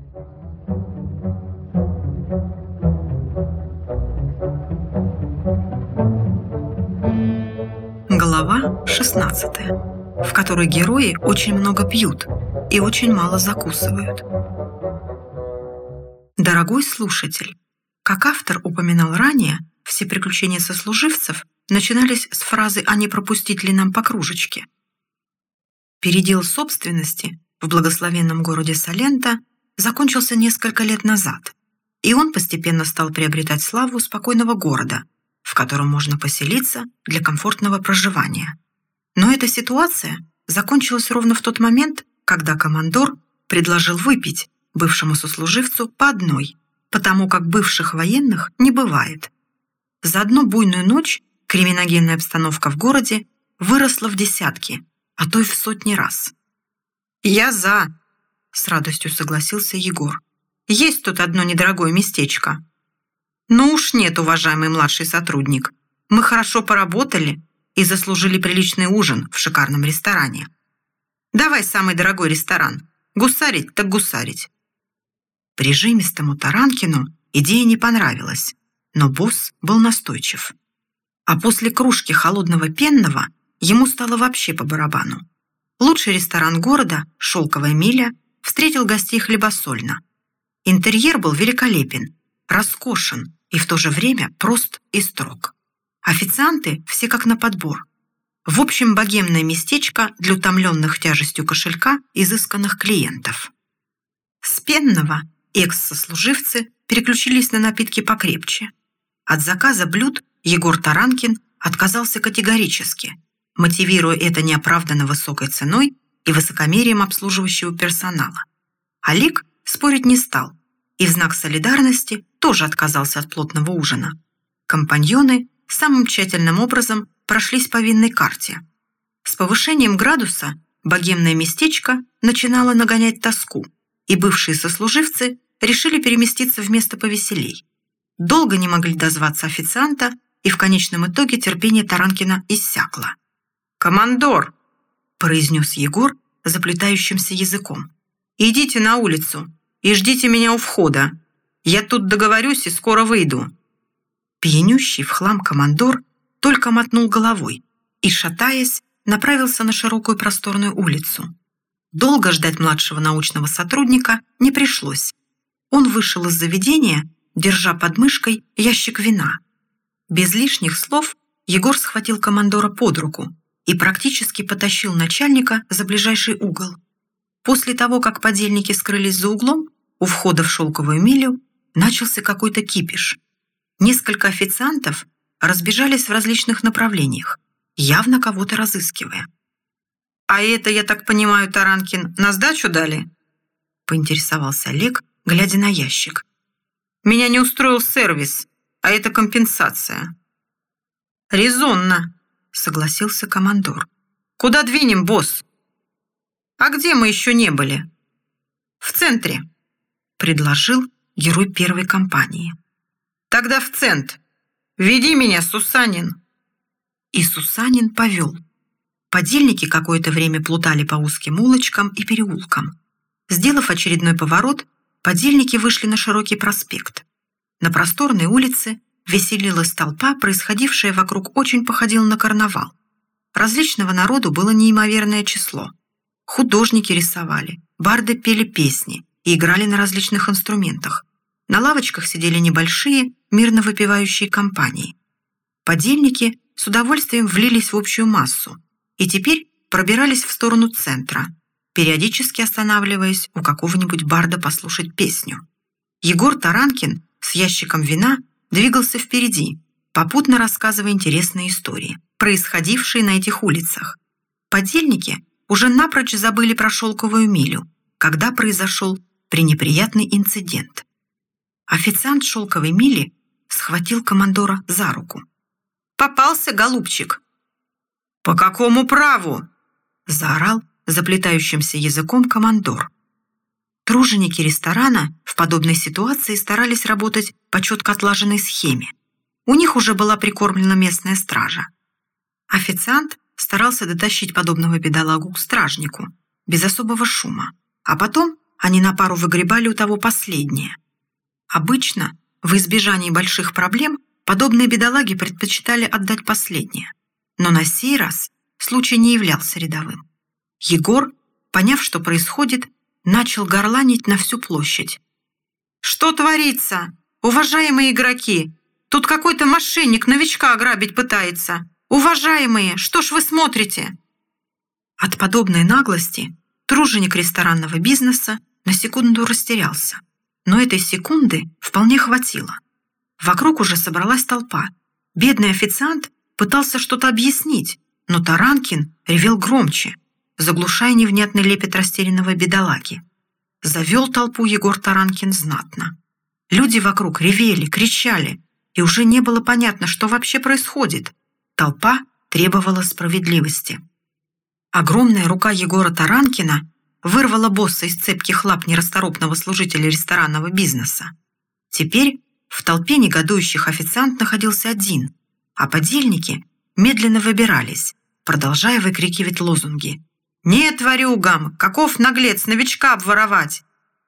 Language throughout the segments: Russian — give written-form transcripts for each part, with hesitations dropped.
Глава 16, в которой герои очень много пьют и очень мало закусывают. Дорогой слушатель, как автор упоминал ранее, все приключения сослуживцев начинались с фразы «А не пропустить ли нам по кружечке?». Передел собственности в благословенном городе Салента закончился несколько лет назад, и он постепенно стал приобретать славу спокойного города, в котором можно поселиться для комфортного проживания. Но эта ситуация закончилась ровно в тот момент, когда командор предложил выпить бывшему сослуживцу по одной, потому как бывших военных не бывает. За одну буйную ночь криминогенная обстановка в городе выросла в десятки, а то и в сотни раз. «Я за!» — с радостью согласился Егор. «Есть тут одно недорогое местечко». «Ну уж нет, уважаемый младший сотрудник. Мы хорошо поработали и заслужили приличный ужин в шикарном ресторане. Давай самый дорогой ресторан. Гусарить так гусарить». Прижимистому Таранкину идея не понравилась, но босс был настойчив. А после кружки холодного пенного ему стало вообще по барабану. Лучший ресторан города, «Шелковая миля», встретил гостей хлебосольно. Интерьер был великолепен, роскошен и в то же время прост и строг. Официанты все как на подбор. В общем, богемное местечко для утомленных тяжестью кошелька изысканных клиентов. С пенного экс-сослуживцы переключились на напитки покрепче. От заказа блюд Егор Таранкин отказался категорически, мотивируя это неоправданно высокой ценой и высокомерием обслуживающего персонала. Олег спорить не стал и в знак солидарности тоже отказался от плотного ужина. Компаньоны самым тщательным образом прошлись по винной карте. С повышением градуса богемное местечко начинало нагонять тоску, и бывшие сослуживцы решили переместиться в место повеселей. Долго не могли дозваться официанта, и в конечном итоге терпение Таранкина иссякло. «Командор!» – произнес Егор заплетающимся языком. «Идите на улицу и ждите меня у входа. Я тут договорюсь и скоро выйду». Пьянющий в хлам командор только мотнул головой и, шатаясь, направился на широкую просторную улицу. Долго ждать младшего научного сотрудника не пришлось. Он вышел из заведения, держа под мышкой ящик вина. Без лишних слов Егор схватил командора под руку и практически потащил начальника за ближайший угол. После того, как подельники скрылись за углом, у входа в «Шелковую милю» начался какой-то кипиш. Несколько официантов разбежались в различных направлениях, явно кого-то разыскивая. «А это, я так понимаю, Таранкин, на сдачу дали?» — поинтересовался Олег, глядя на ящик. «Меня не устроил сервис, а это компенсация». «Резонно», — согласился командор. «Куда двинем, босс?» «А где мы еще не были?» «В центре», — предложил герой первой компании. «Тогда в центр. Веди меня, Сусанин». И Сусанин повел. Подельники какое-то время плутали по узким улочкам и переулкам. Сделав очередной поворот, подельники вышли на широкий проспект. На просторной улице веселилась толпа, происходившая вокруг очень походила на карнавал. Различного народу было неимоверное число. Художники рисовали, барды пели песни и играли на различных инструментах. На лавочках сидели небольшие, мирно выпивающие компании. Подельники с удовольствием влились в общую массу и теперь пробирались в сторону центра, периодически останавливаясь у какого-нибудь барда послушать песню. Егор Таранкин с ящиком вина двигался впереди, попутно рассказывая интересные истории, происходившие на этих улицах. Подельники уже напрочь забыли про «Шелковую милю», когда произошел пренеприятный инцидент. Официант «Шелковой мили» схватил командора за руку. «Попался, голубчик!» «По какому праву?» – заорал заплетающимся языком командор. Труженики ресторана в подобной ситуации старались работать по четко отлаженной схеме. У них уже была прикормлена местная стража. Официант старался дотащить подобного бедолагу к стражнику, без особого шума, а потом они на пару выгребали у того последнее. Обычно, в избежании больших проблем, подобные бедолаги предпочитали отдать последнее. Но на сей раз случай не являлся рядовым. Егор, поняв, что происходит, начал горланить на всю площадь. «Что творится? Уважаемые игроки! Тут какой-то мошенник новичка ограбить пытается! Уважаемые, что ж вы смотрите?» От подобной наглости труженик ресторанного бизнеса на секунду растерялся. Но этой секунды вполне хватило. Вокруг уже собралась толпа. Бедный официант пытался что-то объяснить, но Таранкин ревел громче, заглушая невнятный лепет растерянного бедолаги. Завел толпу Егор Таранкин знатно. Люди вокруг ревели, кричали, и уже не было понятно, что вообще происходит. Толпа требовала справедливости. Огромная рука Егора Таранкина вырвала босса из цепких лап нерасторопного служителя ресторанного бизнеса. Теперь в толпе негодующих официант находился один, а подельники медленно выбирались, продолжая выкрикивать лозунги. «Нет, ворюгам! Каков наглец новичка обворовать!»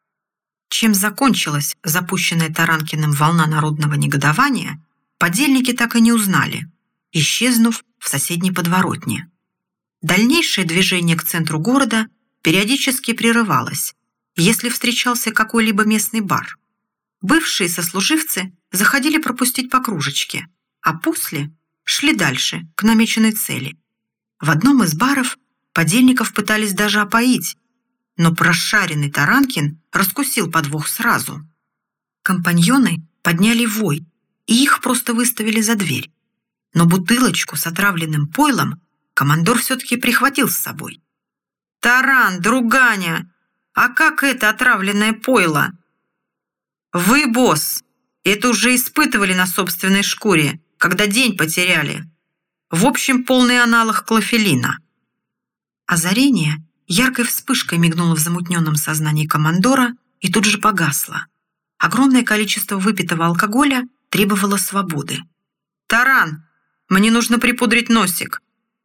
Чем закончилась запущенная Таранкиным волна народного негодования, подельники так и не узнали, исчезнув в соседней подворотне. Дальнейшее движение к центру города периодически прерывалось, если встречался какой-либо местный бар. Бывшие сослуживцы заходили пропустить по кружечке, а после шли дальше, к намеченной цели. В одном из баров подельников пытались даже опоить, но прошаренный Таранкин раскусил подвох сразу. Компаньоны подняли вой, и их просто выставили за дверь. Но бутылочку с отравленным пойлом командор все-таки прихватил с собой. «Таран, друганя, а как это отравленное пойло?» «Вы, босс, это уже испытывали на собственной шкуре, когда день потеряли. В общем, полный аналог клофелина». Озарение яркой вспышкой мигнуло в замутненном сознании командора и тут же погасло. Огромное количество выпитого алкоголя требовало свободы. «Таран, мне нужно припудрить носик».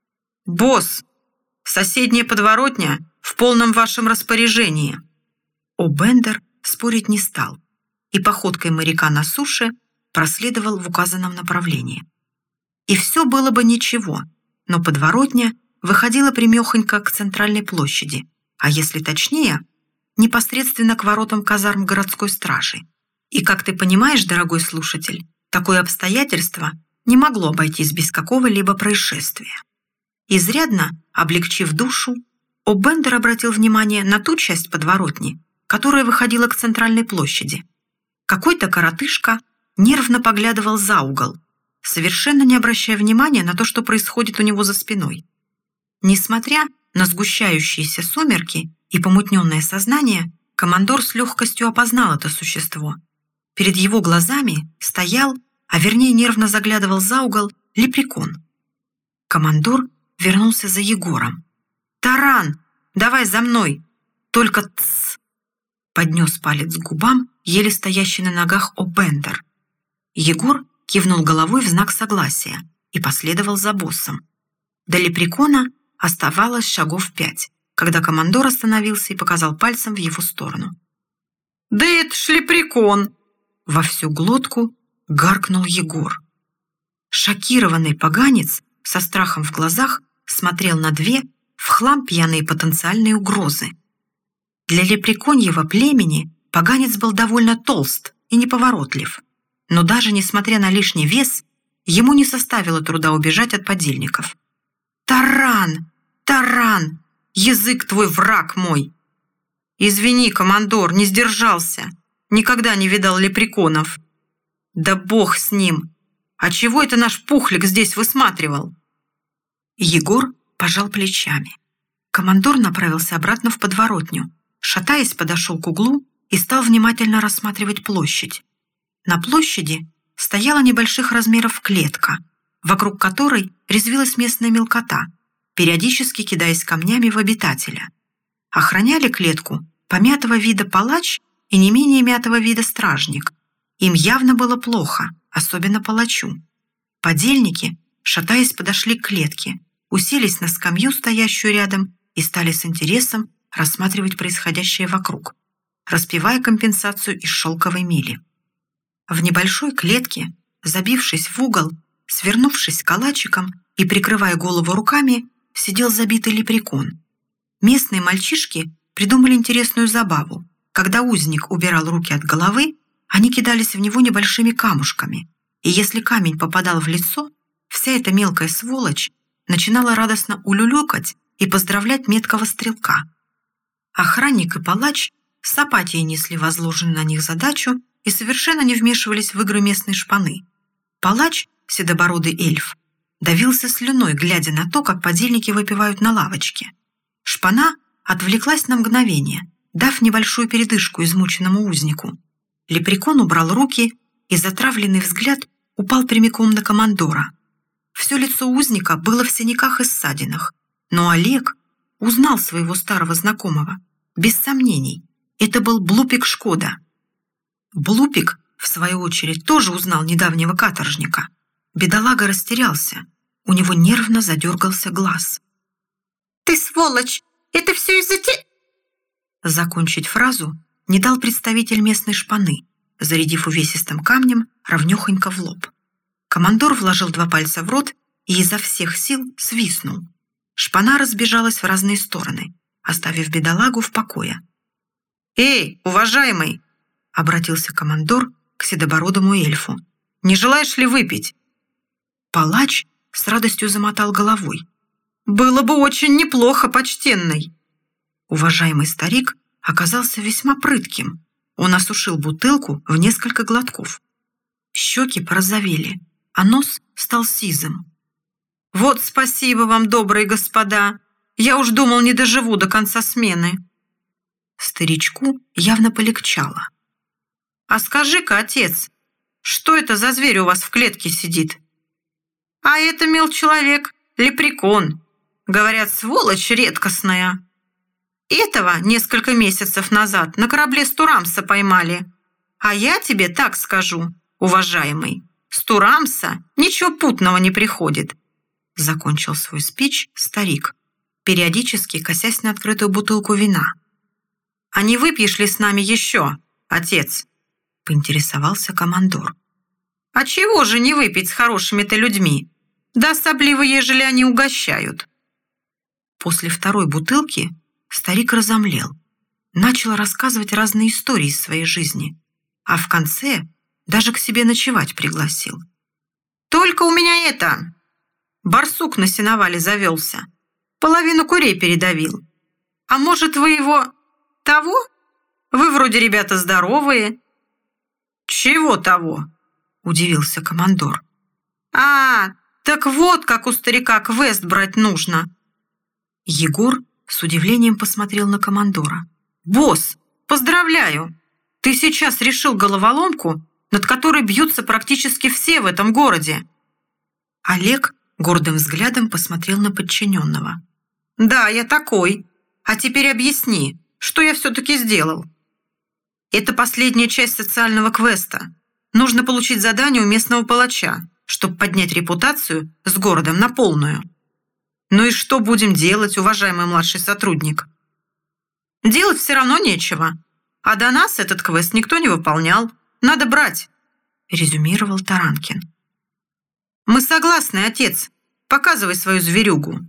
«Босс, соседняя подворотня в полном вашем распоряжении». О'Бендер спорить не стал и походкой моряка на суше проследовал в указанном направлении. И все было бы ничего, но подворотня выходила прямехонько к центральной площади, а если точнее, непосредственно к воротам казарм городской стражи. И, как ты понимаешь, дорогой слушатель, такое обстоятельство не могло обойтись без какого-либо происшествия. Изрядно облегчив душу, О'Бендер обратил внимание на ту часть подворотни, которая выходила к центральной площади. Какой-то коротышка нервно поглядывал за угол, совершенно не обращая внимания на то, что происходит у него за спиной. Несмотря на сгущающиеся сумерки и помутненное сознание, командор с легкостью опознал это существо. Перед его глазами стоял, а вернее нервно заглядывал за угол, лепрекон. Командор вернулся за Егором. «Таран, давай за мной! Только тсс!» Поднес палец к губам еле стоящий на ногах О'Бендер. Егор кивнул головой в знак согласия и последовал за боссом. До лепрекона оставалось шагов 5, когда командор остановился и показал пальцем в его сторону. «Да это ж лепрекон!» Во всю глотку гаркнул Егор. Шокированный поганец со страхом в глазах смотрел на две в хлам пьяные потенциальные угрозы. Для лепреконьего племени поганец был довольно толст и неповоротлив, но даже несмотря на лишний вес, ему не составило труда убежать от подельников. «Таран! Таран! Язык твой, враг мой!» «Извини, командор, не сдержался. Никогда не видал лепреконов». «Да бог с ним! А чего это наш пухлик здесь высматривал?» Егор пожал плечами. Командор направился обратно в подворотню. Шатаясь, подошел к углу и стал внимательно рассматривать площадь. На площади стояла небольших размеров клетка, вокруг которой резвилась местная мелкота, периодически кидаясь камнями в обитателя. Охраняли клетку помятого вида палач и не менее мятого вида стражник. Им явно было плохо, особенно палачу. Подельники, шатаясь, подошли к клетке, уселись на скамью, стоящую рядом, и стали с интересом рассматривать происходящее вокруг. распевая компенсацию из шелковой мили. В небольшой клетке, забившись в угол, свернувшись калачиком и прикрывая голову руками, сидел забитый лепрекон. Местные мальчишки придумали интересную забаву. Когда узник убирал руки от головы, они кидались в него небольшими камушками, и если камень попадал в лицо, вся эта мелкая сволочь начинала радостно улюлюкать и поздравлять меткого стрелка. Охранник и палач с апатией несли возложенную на них задачу и совершенно не вмешивались в игры местной шпаны. Палач, седобородый эльф, давился слюной, глядя на то, как подельники выпивают на лавочке. Шпана отвлеклась на мгновение, дав небольшую передышку измученному узнику. Лепрекон убрал руки, и затравленный взгляд упал прямиком на командора. Все лицо узника было в синяках и ссадинах, но Олег узнал своего старого знакомого. Без сомнений, это был Блупик Шкода. Блупик, в свою очередь, тоже узнал недавнего каторжника. Бедолага растерялся, у него нервно задергался глаз. «Ты сволочь! Это все из-за тебя!» Закончить фразу не дал представитель местной шпаны, зарядив увесистым камнем ровнёхонько в лоб. Командор вложил 2 пальца в рот и изо всех сил свистнул. Шпана разбежалась в разные стороны, оставив бедолагу в покое. «Эй, уважаемый!» — обратился командор к седобородому эльфу. «Не желаешь ли выпить?» Палач с радостью замотал головой. «Было бы очень неплохо, почтенный!» Уважаемый старик оказался весьма прытким. Он осушил бутылку в несколько глотков. Щеки порозовели, а нос стал сизым. «Вот спасибо вам, добрые господа! Я уж думал, не доживу до конца смены!» Старичку явно полегчало. «А скажи-ка, отец, что это за зверь у вас в клетке сидит?» «А это, мил человек, лепрекон. Говорят, сволочь редкостная. Этого несколько месяцев назад на корабле Стурамса поймали. А я тебе так скажу, уважаемый, с Турамса ничего путного не приходит». Закончил свой спич старик, периодически косясь на открытую бутылку вина. «А не выпьешь ли с нами еще, отец?» — поинтересовался командор. «А чего же не выпить с хорошими-то людьми? Да особливо, ежели они угощают». После 2-й бутылки старик разомлел, начал рассказывать разные истории из своей жизни, а в конце даже к себе ночевать пригласил. «Только у меня это... барсук на сеновале завелся, половину курей передавил. А может, вы его... того? Вы вроде ребята здоровые». «Чего того?» — удивился командор. «А, так вот как у старика квест брать нужно». Егор с удивлением посмотрел на командора. «Босс, поздравляю! Ты сейчас решил головоломку, над которой бьются практически все в этом городе». Олег гордым взглядом посмотрел на подчиненного. «Да, я такой. А теперь объясни, что я все-таки сделал?» «Это последняя часть социального квеста. Нужно получить задание у местного палача, чтобы поднять репутацию с городом на полную». «Ну и что будем делать, уважаемый младший сотрудник?» «Делать все равно нечего. А до нас этот квест никто не выполнял. Надо брать», — резюмировал Таранкин. «Мы согласны, отец. Показывай свою зверюгу».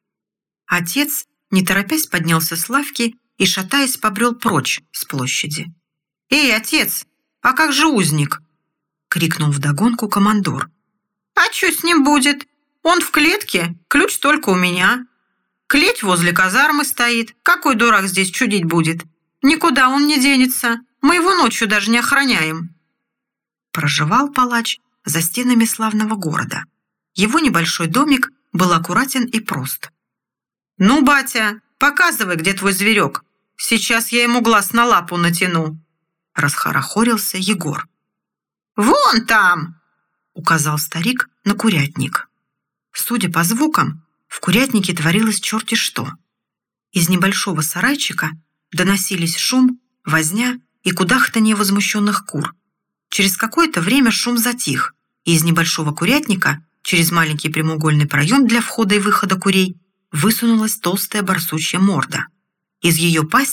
Отец, не торопясь, поднялся с лавки и, шатаясь, побрел прочь с площади. «Эй, отец, а как же узник?» — крикнул вдогонку командор. «А что с ним будет? Он в клетке, ключ только у меня. Клеть возле казармы стоит. Какой дурак здесь чудить будет? Никуда он не денется. Мы его ночью даже не охраняем». Проживал палач за стенами славного города. Его небольшой домик был аккуратен и прост. «Ну, батя, показывай, где твой зверек. Сейчас я ему глаз на лапу натяну», — расхорохорился Егор. «Вон там!» — указал старик на курятник. Судя по звукам, в курятнике творилось черти что. Из небольшого сарайчика доносились шум, возня и кудахтанье возмущенных кур. Через какое-то время шум затих, и из небольшого курятника, через маленький прямоугольный проем для входа и выхода курей, высунулась толстая барсучья морда. Из ее пасти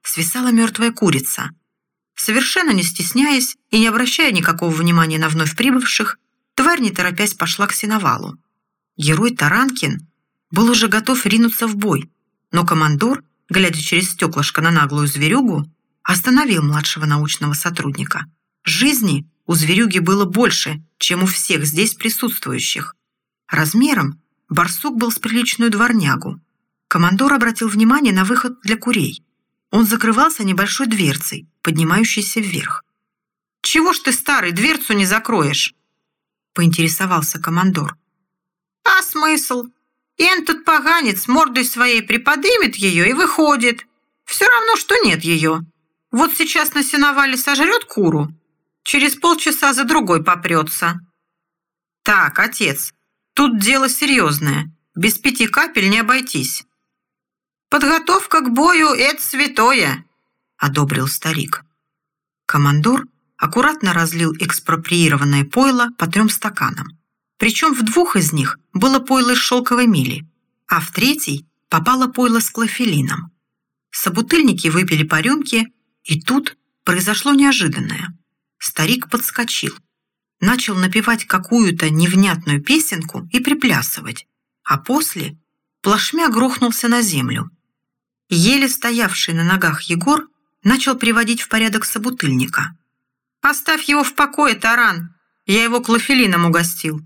свисала мертвая курица. Совершенно не стесняясь и не обращая никакого внимания на вновь прибывших, тварь, не торопясь, пошла к сеновалу. Герой Таранкин был уже готов ринуться в бой, но командор, глядя через стеклышко на наглую зверюгу, остановил младшего научного сотрудника. Жизни у зверюги было больше, чем у всех здесь присутствующих. Размером барсук был с приличную дворнягу. Командор обратил внимание на выход для курей. Он закрывался небольшой дверцей, поднимающейся вверх. «Чего ж ты, старый, дверцу не закроешь?» — поинтересовался командор. «А смысл? Этот поганец мордой своей приподымет ее и выходит. Все равно, что нет ее. Вот сейчас на сеновале сожрет куру, через полчаса за другой попрется». «Так, отец, тут дело серьезное. Без 5 капель не обойтись». «Подготовка к бою — это святое», — одобрил старик. Командор аккуратно разлил экспроприированное пойло по 3 стаканам. Причем в 2 из них было пойло из шелковой мили, а в 3 попало пойло с клофелином. Собутыльники выпили по рюмке, и тут произошло неожиданное. Старик подскочил, начал напевать какую-то невнятную песенку и приплясывать, а после плашмя грохнулся на землю. Еле стоявший на ногах Егор начал приводить в порядок собутыльника. «Оставь его в покое, Таран! Я его клофелином угостил».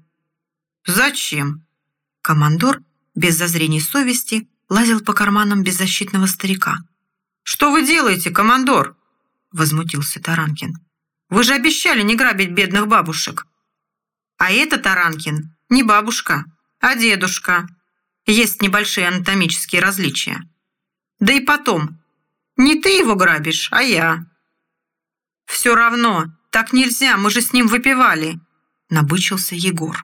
«Зачем?» Командор, без зазрений совести, лазил по карманам беззащитного старика. «Что вы делаете, командор?» — возмутился Таранкин. «Вы же обещали не грабить бедных бабушек». «А это, Таранкин, не бабушка, а дедушка. Есть небольшие анатомические различия. Да и потом, не ты его грабишь, а я». «Все равно, так нельзя, мы же с ним выпивали», — набычился Егор.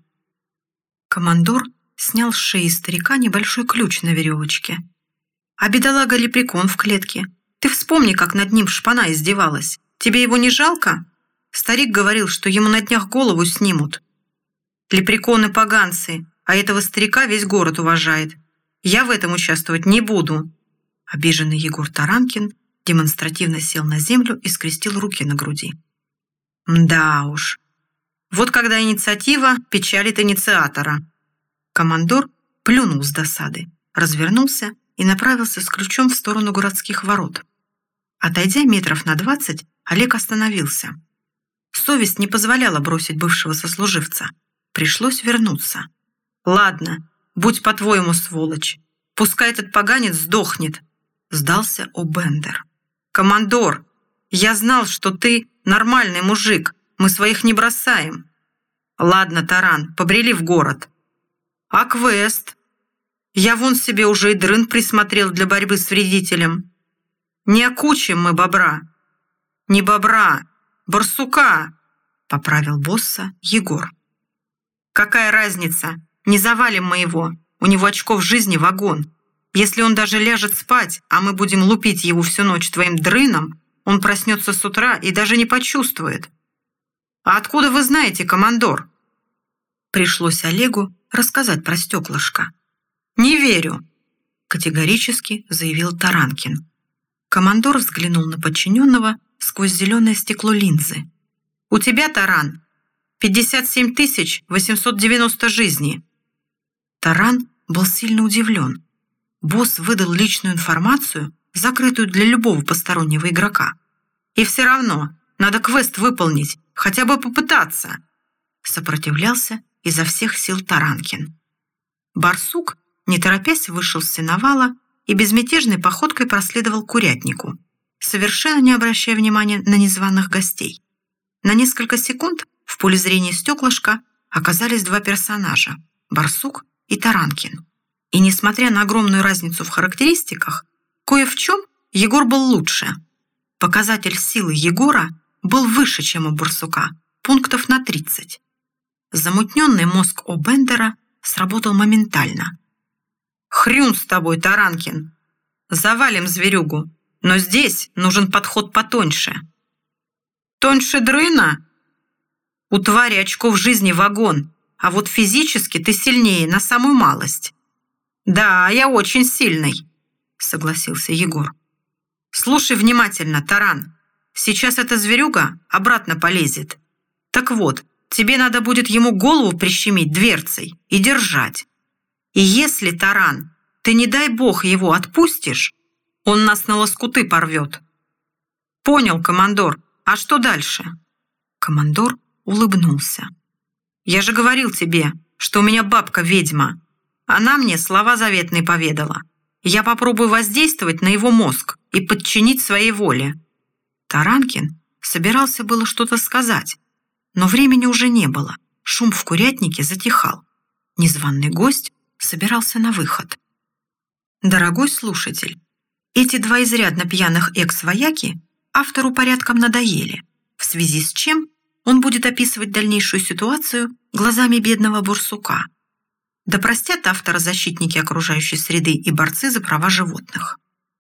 Командор снял с шеи старика небольшой ключ на веревочке. «А бедолага Лепрекон в клетке. Ты вспомни, как над ним шпана издевалась. Тебе его не жалко? Старик говорил, что ему на днях голову снимут. Лепреконы поганцы, а этого старика весь город уважает. Я в этом участвовать не буду». Обиженный Егор Таранкин демонстративно сел на землю и скрестил руки на груди. «Мда уж. Вот когда инициатива печалит инициатора». Командор плюнул с досады, развернулся и направился с ключом в сторону городских ворот. Отойдя метров на 20, Олег остановился. Совесть не позволяла бросить бывшего сослуживца. Пришлось вернуться. «Ладно, будь по-твоему, сволочь. Пускай этот поганец сдохнет», — сдался О'Бендер. «Командор, я знал, что ты нормальный мужик. Мы своих не бросаем». «Ладно, Таран, побрели в город». «А квест? Я вон себе уже и дрын присмотрел для борьбы с вредителем. Не окучим мы бобра». «Не бобра, барсука», — поправил босса Егор. «Какая разница? Не завалим мы его. У него очков жизни вагон. Если он даже ляжет спать, а мы будем лупить его всю ночь твоим дрыном, он проснется с утра и даже не почувствует». «А откуда вы знаете, командор?» Пришлось Олегу рассказать про стеклышко. «Не верю», — категорически заявил Таранкин. Командор взглянул на подчиненного сквозь зеленое стекло линзы. «У тебя, Таран, 57 890 жизней». Таран был сильно удивлен. Босс выдал личную информацию, закрытую для любого постороннего игрока. «И все равно надо квест выполнить, хотя бы попытаться», — сопротивлялся изо всех сил Таранкин. Барсук, не торопясь, вышел с сеновала и безмятежной походкой проследовал к курятнику, совершенно не обращая внимания на незваных гостей. На несколько секунд в поле зрения стеклышка оказались 2 персонажа – Барсук и Таранкин. И несмотря на огромную разницу в характеристиках, кое в чем Егор был лучше. Показатель силы Егора был выше, чем у Барсука, пунктов на 30. Замутненный мозг О'Бендера сработал моментально. «Хрюн с тобой, Таранкин! Завалим зверюгу, но здесь нужен подход потоньше». «Тоньше дрына? У твари очков жизни вагон, а вот физически ты сильнее на самую малость». «Да, я очень сильный», — согласился Егор. Слушай внимательно, Таран. Сейчас эта зверюга обратно полезет. Так вот, тебе надо будет ему голову прищемить дверцей и держать. И если, Таран, ты, не дай бог, его отпустишь, он нас на лоскуты порвет. Понял, командор. А что дальше? Командор улыбнулся. Я же говорил тебе, что у меня бабка ведьма. Она мне слова заветные поведала. Я попробую воздействовать на его мозг и подчинить своей воле. Таранкин собирался было что-то сказать, но времени уже не было. Шум в курятнике затихал. Незваный гость собирался на выход. Дорогой слушатель, эти два изрядно пьяных экс-вояки автору порядком надоели, в связи с чем он будет описывать дальнейшую ситуацию глазами бедного барсука. Да простят автора защитники окружающей среды и борцы за права животных.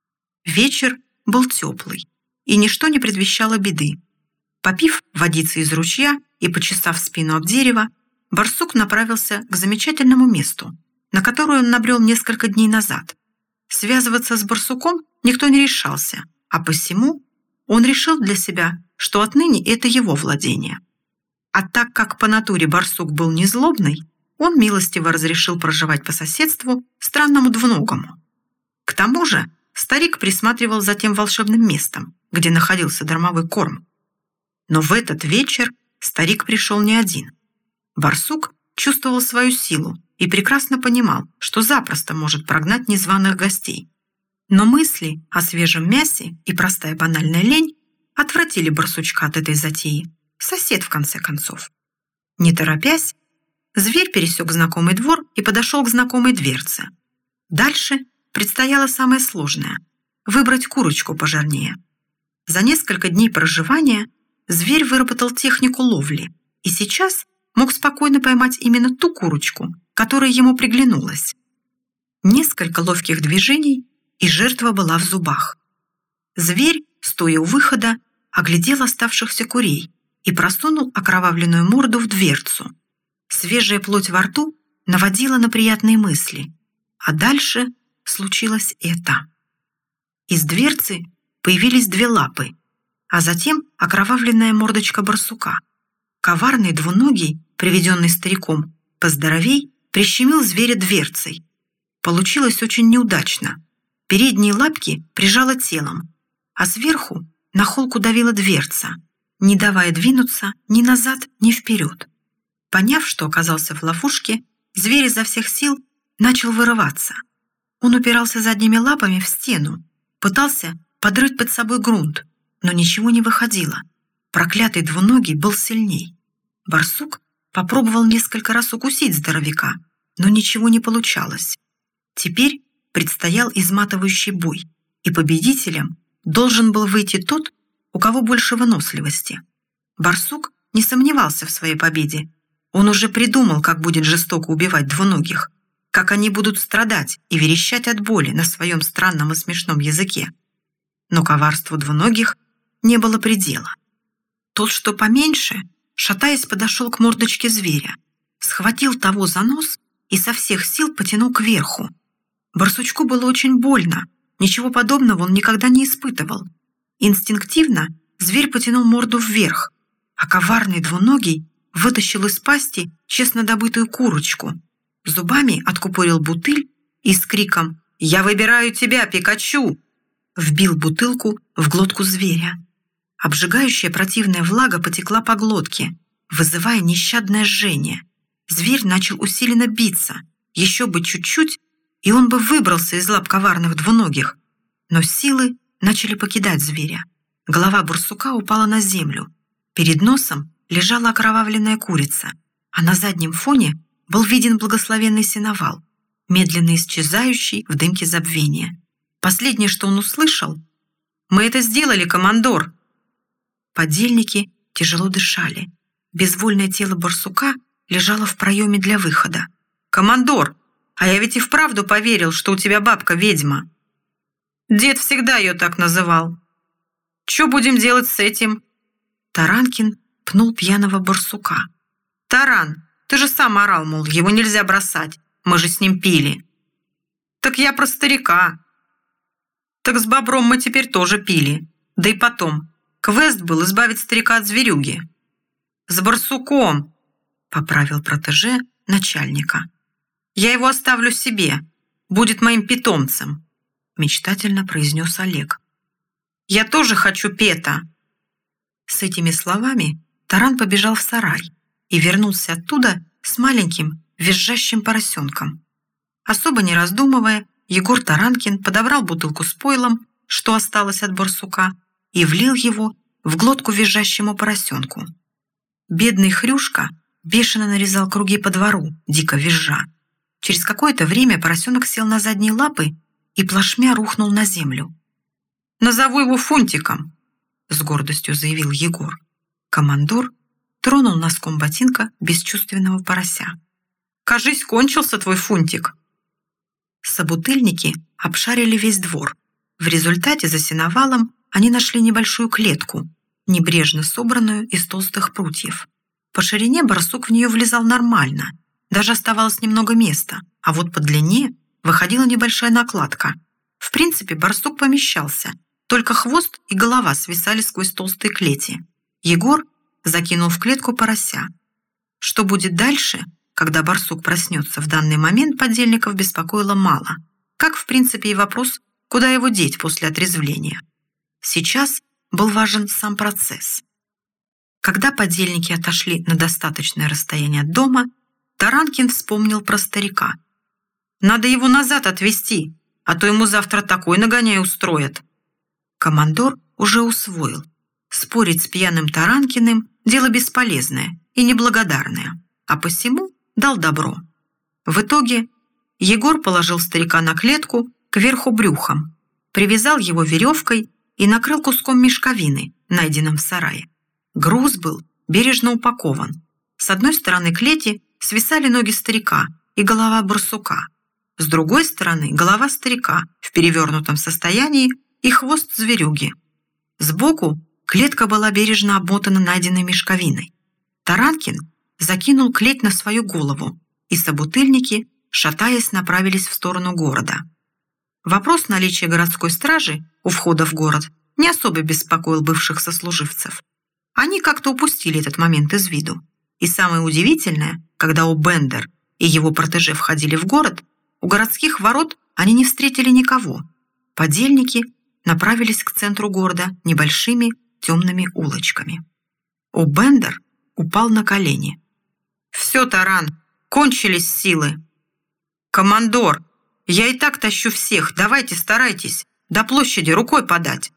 Вечер был теплый, и ничто не предвещало беды. Попив водицы из ручья и почесав спину об дерево, барсук направился к замечательному месту, на которое он набрел несколько дней назад. Связываться с барсуком никто не решался, а посему он решил для себя, что отныне это его владение. А так как по натуре барсук был незлобный, он милостиво разрешил проживать по соседству странному двуногому. К тому же старик присматривал за тем волшебным местом, где находился дармовой корм. Но в этот вечер старик пришел не один. Барсук чувствовал свою силу и прекрасно понимал, что запросто может прогнать незваных гостей. Но мысли о свежем мясе и простая банальная лень отвратили барсучка от этой затеи. Сосед, в конце концов. Не торопясь, зверь пересек знакомый двор и подошел к знакомой дверце. Дальше предстояло самое сложное – выбрать курочку пожирнее. За несколько дней проживания зверь выработал технику ловли и сейчас мог спокойно поймать именно ту курочку, которая ему приглянулась. Несколько ловких движений, и жертва была в зубах. Зверь, стоя у выхода, оглядел оставшихся курей и просунул окровавленную морду в дверцу. Свежая плоть во рту наводила на приятные мысли, а дальше случилось это. Из дверцы появились две лапы, а затем окровавленная мордочка барсука. Коварный двуногий, приведенный стариком, поздоровей, прищемил зверя дверцей. Получилось очень неудачно. Передние лапки прижало телом, а сверху на холку давила дверца, не давая двинуться ни назад, ни вперед. Поняв, что оказался в ловушке, зверь изо всех сил начал вырываться. Он упирался задними лапами в стену, пытался подрыть под собой грунт, но ничего не выходило. Проклятый двуногий был сильней. Барсук попробовал несколько раз укусить здоровяка, но ничего не получалось. Теперь предстоял изматывающий бой, и победителем должен был выйти тот, у кого больше выносливости. Барсук не сомневался в своей победе. Он уже придумал, как будет жестоко убивать двуногих, как они будут страдать и верещать от боли на своем странном и смешном языке. Но коварству двуногих не было предела. Тот, что поменьше, шатаясь, подошел к мордочке зверя, схватил того за нос и со всех сил потянул кверху. Барсучку было очень больно, ничего подобного он никогда не испытывал. Инстинктивно зверь потянул морду вверх, а коварный двуногий вытащил из пасти честно добытую курочку, зубами откупорил бутыль и с криком «Я выбираю тебя, Пикачу!» вбил бутылку в глотку зверя. Обжигающая противная влага потекла по глотке, вызывая нещадное жжение. Зверь начал усиленно биться, еще бы чуть-чуть, и он бы выбрался из лап коварных двуногих. Но силы начали покидать зверя. Голова барсука упала на землю. Перед носом лежала окровавленная курица, а на заднем фоне был виден благословенный сеновал, медленно исчезающий в дымке забвения. Последнее, что он услышал: «Мы это сделали, командор!» Подельники тяжело дышали. Безвольное тело барсука лежало в проеме для выхода. «Командор, а я ведь и вправду поверил, что у тебя бабка ведьма. Дед всегда ее так называл. Что будем делать с этим?» Таранкин пнул пьяного барсука. «Таран, ты же сам орал, мол, его нельзя бросать. Мы же с ним пили». «Так я про старика». Так с бобром мы теперь тоже пили. Да и потом, квест был избавить старика от зверюги. С барсуком, поправил протеже начальника. Я его оставлю себе, будет моим питомцем, мечтательно произнес Олег. Я тоже хочу Пета. С этими словами Таран побежал в сарай и вернулся оттуда с маленьким визжащим поросенком. Особо не раздумывая, Егор Таранкин подобрал бутылку с пойлом, что осталось от барсука, и влил его в глотку визжащему поросенку. Бедный Хрюшка бешено нарезал круги по двору, дико визжа. Через какое-то время поросенок сел на задние лапы и плашмя рухнул на землю. «Назову его Фунтиком», — с гордостью заявил Егор. Командор тронул носком ботинка бесчувственного порося. «Кажись, кончился твой Фунтик». Собутыльники обшарили весь двор. В результате за сеновалом они нашли небольшую клетку, небрежно собранную из толстых прутьев. По ширине барсук в нее влезал нормально, даже оставалось немного места, а вот по длине выходила небольшая накладка. В принципе, барсук помещался, только хвост и голова свисали сквозь толстые клети. Егор закинул в клетку порося. Что будет дальше, когда барсук проснется, в данный момент подельников беспокоило мало, как, в принципе, и вопрос, куда его деть после отрезвления. Сейчас был важен сам процесс. Когда подельники отошли на достаточное расстояние от дома, Таранкин вспомнил про старика. «Надо его назад отвезти, а то ему завтра такой нагоняй устроят». Командор уже усвоил. Спорить с пьяным Таранкиным – дело бесполезное и неблагодарное, а посему дал добро. В итоге Егор положил старика на клетку кверху брюхом, привязал его веревкой и накрыл куском мешковины, найденным в сарае. Груз был бережно упакован. С одной стороны клети свисали ноги старика и голова барсука. С другой стороны голова старика в перевернутом состоянии и хвост зверюги. Сбоку клетка была бережно обмотана найденной мешковиной. Таранкин закинул клеть на свою голову, и собутыльники, шатаясь, направились в сторону города. Вопрос наличия городской стражи у входа в город не особо беспокоил бывших сослуживцев. Они как-то упустили этот момент из виду. И самое удивительное, когда О'Бендер и его протеже входили в город, у городских ворот они не встретили никого. Подельники направились к центру города небольшими темными улочками. О'Бендер упал на колени. «Все, Таран, кончились силы!» «Командор, я и так тащу всех, давайте старайтесь, до площади рукой подать!»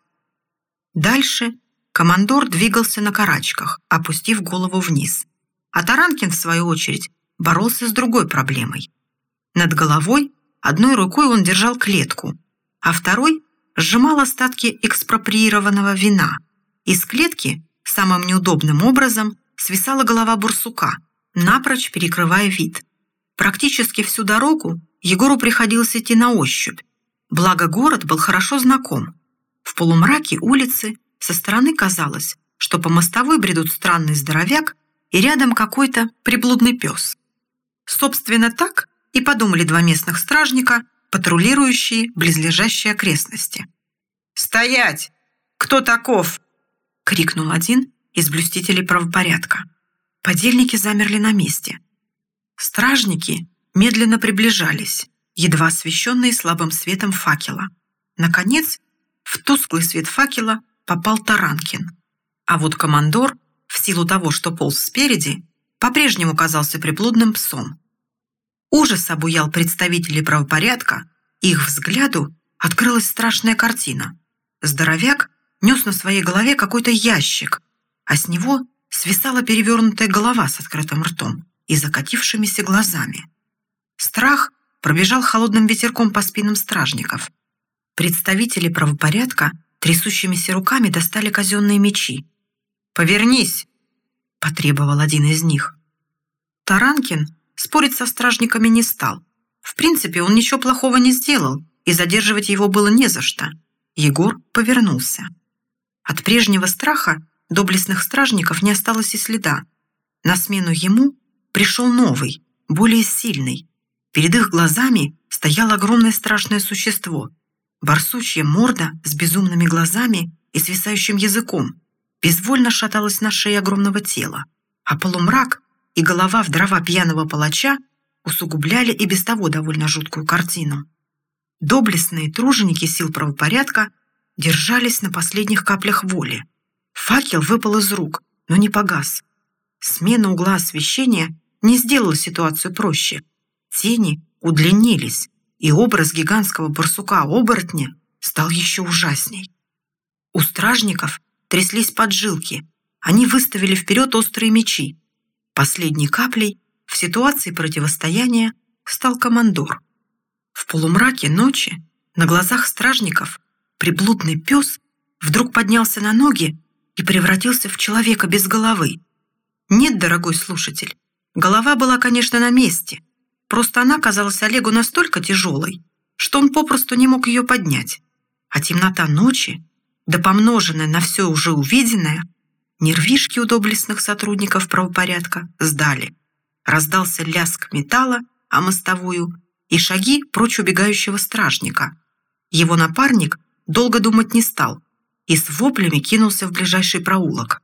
Дальше командор двигался на карачках, опустив голову вниз. А Таранкин, в свою очередь, боролся с другой проблемой. Над головой одной рукой он держал клетку, а второй сжимал остатки экспроприированного вина. Из клетки самым неудобным образом свисала голова барсука, напрочь перекрывая вид. Практически всю дорогу Егору приходилось идти на ощупь, благо город был хорошо знаком. В полумраке улицы со стороны казалось, что по мостовой бредут странный здоровяк и рядом какой-то приблудный пес. Собственно, так и подумали два местных стражника, патрулирующие близлежащие окрестности. «Стоять! Кто таков?» — крикнул один из блюстителей правопорядка. Подельники замерли на месте. Стражники медленно приближались, едва освещенные слабым светом факела. Наконец, в тусклый свет факела попал Таранкин. А вот командор, в силу того, что полз спереди, по-прежнему казался приблудным псом. Ужас обуял представителей правопорядка, и их взгляду открылась страшная картина. Здоровяк нес на своей голове какой-то ящик, а с него свисала перевернутая голова с открытым ртом и закатившимися глазами. Страх пробежал холодным ветерком по спинам стражников. Представители правопорядка трясущимися руками достали казенные мечи. «Повернись!» – потребовал один из них. Таранкин спорить со стражниками не стал. В принципе, он ничего плохого не сделал, и задерживать его было не за что. Егор повернулся. От прежнего страха доблестных стражников не осталось и следа. На смену ему пришел новый, более сильный. Перед их глазами стояло огромное страшное существо. Барсучья морда с безумными глазами и свисающим языком безвольно шаталась на шее огромного тела, а полумрак и голова в дрова пьяного палача усугубляли и без того довольно жуткую картину. Доблестные труженики сил правопорядка держались на последних каплях воли. Факел выпал из рук, но не погас. Смена угла освещения не сделала ситуацию проще. Тени удлинились, и образ гигантского барсука-оборотня стал еще ужасней. У стражников тряслись поджилки, они выставили вперед острые мечи. Последней каплей в ситуации противостояния стал командор. В полумраке ночи на глазах стражников приблудный пес вдруг поднялся на ноги и превратился в человека без головы. Нет, дорогой слушатель, голова была, конечно, на месте, просто она казалась Олегу настолько тяжелой, что он попросту не мог ее поднять. А темнота ночи, да помноженная на все уже увиденное, нервишки у доблестных сотрудников правопорядка сдали. Раздался лязг металла о мостовую и шаги прочь убегающего стражника. Его напарник долго думать не стал и с воплями кинулся в ближайший проулок.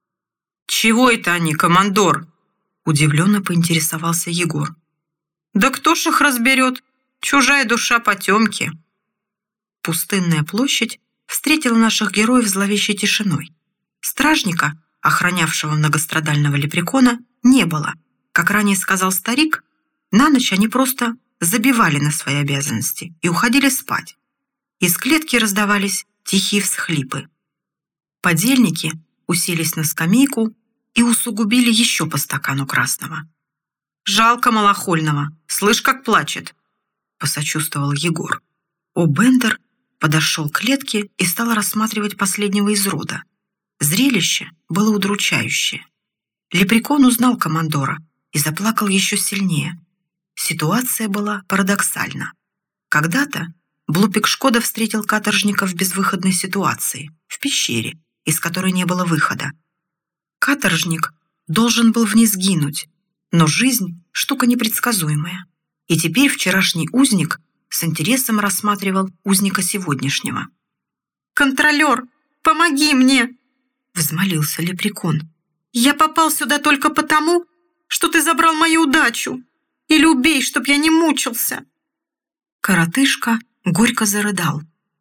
«Чего это они, командор?» – удивленно поинтересовался Егор. «Да кто ж их разберет? Чужая душа потемки». Пустынная площадь встретила наших героев зловещей тишиной. Стражника, охранявшего многострадального лепрекона, не было. Как ранее сказал старик, на ночь они просто забивали на свои обязанности и уходили спать. Из клетки раздавались тихие всхлипы. Подельники уселись на скамейку и усугубили еще по стакану красного. «Жалко малохольного, слышь, как плачет», — посочувствовал Егор. О'Бендер подошел к клетке и стал рассматривать последнего из рода. Зрелище было удручающее. Лепрекон узнал командора и заплакал еще сильнее. Ситуация была парадоксальна. Когда-то Блупик Шкода встретил каторжника в безвыходной ситуации, в пещере, из которой не было выхода. Каторжник должен был в ней сгинуть, но жизнь – штука непредсказуемая. И теперь вчерашний узник с интересом рассматривал узника сегодняшнего. «Контролер, помоги мне!» – взмолился лепрекон. «Я попал сюда только потому, что ты забрал мою удачу. Или убей, чтоб я не мучился!» Коротышка горько зарыдал.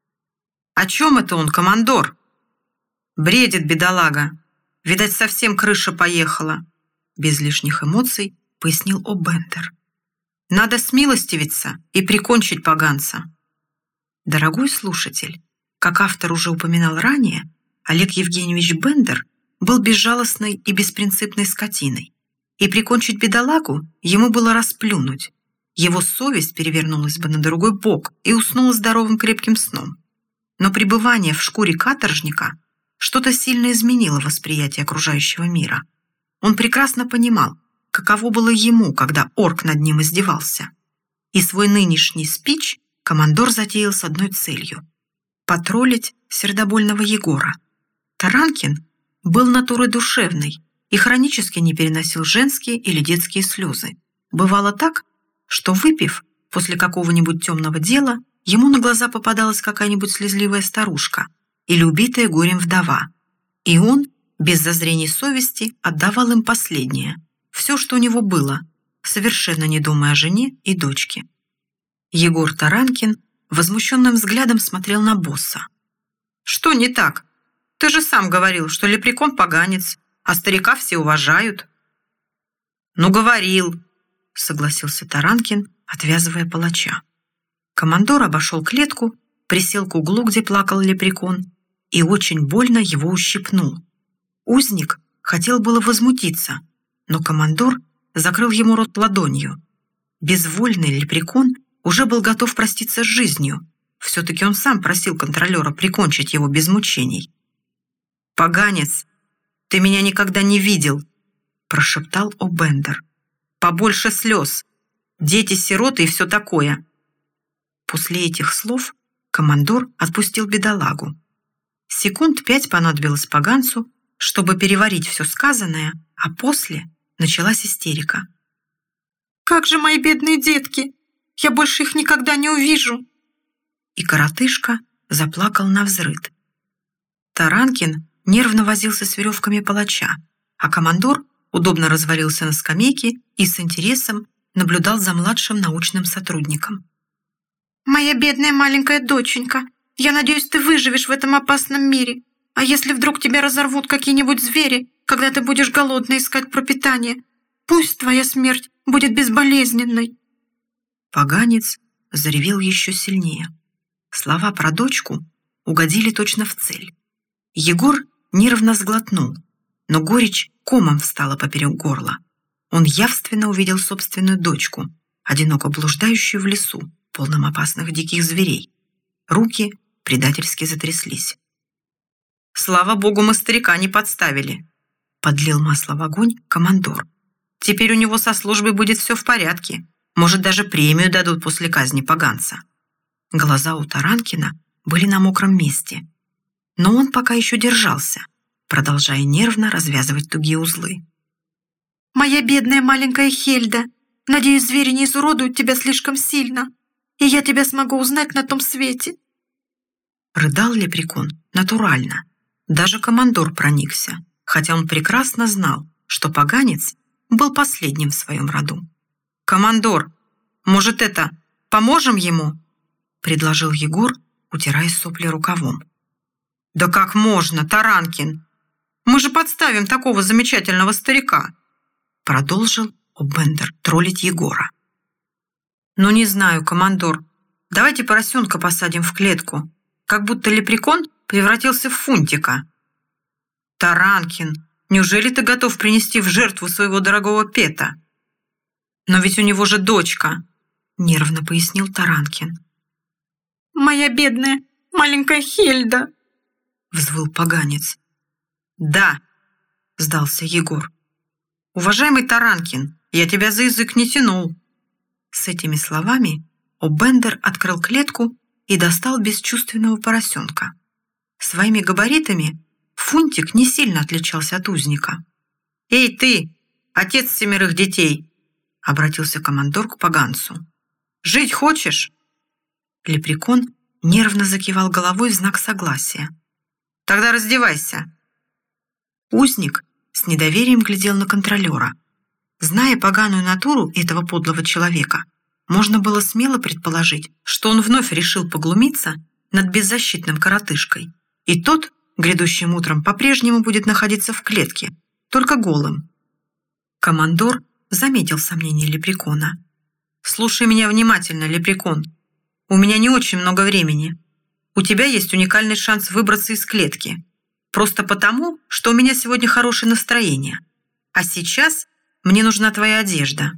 «О чем это он, командор?» «Бредит бедолага. Видать, совсем крыша поехала», — без лишних эмоций пояснил О'Бендер. «Надо смилостивиться и прикончить поганца». Дорогой слушатель, как автор уже упоминал ранее, Олег Евгеньевич Бендер был безжалостной и беспринципной скотиной, и прикончить бедолагу ему было расплюнуть. Его совесть перевернулась бы на другой бок и уснула здоровым крепким сном. Но пребывание в шкуре каторжника что-то сильно изменило восприятие окружающего мира. Он прекрасно понимал, каково было ему, когда орк над ним издевался. И свой нынешний спич командор затеял с одной целью – потроллить сердобольного Егора. Таранкин был натурой душевной и хронически не переносил женские или детские слезы. Бывало так, что, выпив после какого-нибудь темного дела, ему на глаза попадалась какая-нибудь слезливая старушка или убитая горем вдова, и он, без зазрений совести, отдавал им последнее, все, что у него было, совершенно не думая о жене и дочке. Егор Таранкин возмущенным взглядом смотрел на босса. «Что не так? Ты же сам говорил, что лепрекон поганец, а старика все уважают». «Ну, говорил», — согласился Таранкин, отвязывая палача. Командор обошел клетку, присел к углу, где плакал лепрекон, и очень больно его ущипнул. Узник хотел было возмутиться, но командор закрыл ему рот ладонью. Безвольный лепрекон уже был готов проститься с жизнью. Все-таки он сам просил контролера прикончить его без мучений. «Поганец, ты меня никогда не видел», – прошептал О'Бендер. «Побольше слез. Дети-сироты и все такое». После этих слов командор отпустил бедолагу. Секунд 5 понадобилось поганцу, чтобы переварить все сказанное, а после началась истерика. «Как же мои бедные детки! Я больше их никогда не увижу!» и коротышка заплакал навзрыд. Таранкин нервно возился с веревками палача, а командор удобно развалился на скамейке и с интересом наблюдал за младшим научным сотрудником. «Моя бедная маленькая доченька, я надеюсь, ты выживешь в этом опасном мире. А если вдруг тебя разорвут какие-нибудь звери, когда ты будешь голодно искать пропитание, пусть твоя смерть будет безболезненной». Поганец заревел еще сильнее. Слова про дочку угодили точно в цель. Егор нервно сглотнул, но горечь комом встала поперек горла. Он явственно увидел собственную дочку, одиноко блуждающую в лесу, полном опасных диких зверей. Руки предательски затряслись. «Слава богу, мы старика не подставили», — подлил масло в огонь командор. «Теперь у него со службой будет все в порядке. Может, даже премию дадут после казни поганца». Глаза у Таранкина были на мокром месте, но он пока еще держался, продолжая нервно развязывать тугие узлы. «Моя бедная маленькая Хельда, надеюсь, звери не изуродуют тебя слишком сильно, и я тебя смогу узнать на том свете». Рыдал лепрекон натурально. Даже командор проникся, хотя он прекрасно знал, что поганец был последним в своем роду. «Командор, может, поможем ему?» — предложил Егор, утирая сопли рукавом. «Да как можно, Таранкин? Мы же подставим такого замечательного старика!» — продолжил Оббендер троллить Егора. «Ну, не знаю, командор. Давайте поросенка посадим в клетку, как будто лепрекон превратился в Фунтика». «Таранкин, неужели ты готов принести в жертву своего дорогого пета?» «Но ведь у него же дочка», — нервно пояснил Таранкин. «Моя бедная маленькая Хельда», — взвыл поганец. «Да», — сдался Егор. «Уважаемый Таранкин, я тебя за язык не тянул». С этими словами Оббендер открыл клетку и достал бесчувственного поросенка. Своими габаритами Фунтик не сильно отличался от узника. «Эй ты, отец 7 детей!» — обратился командор к поганцу. «Жить хочешь?» Лепрекон нервно закивал головой в знак согласия. «Тогда раздевайся!» Узник с недоверием глядел на контролера. Зная поганую натуру этого подлого человека, можно было смело предположить, что он вновь решил поглумиться над беззащитным коротышкой, и тот грядущим утром по-прежнему будет находиться в клетке, только голым. Командор заметил сомнение лепрекона. «Слушай меня внимательно, лепрекон. У меня не очень много времени. У тебя есть уникальный шанс выбраться из клетки. Просто потому, что у меня сегодня хорошее настроение. А сейчас мне нужна твоя одежда».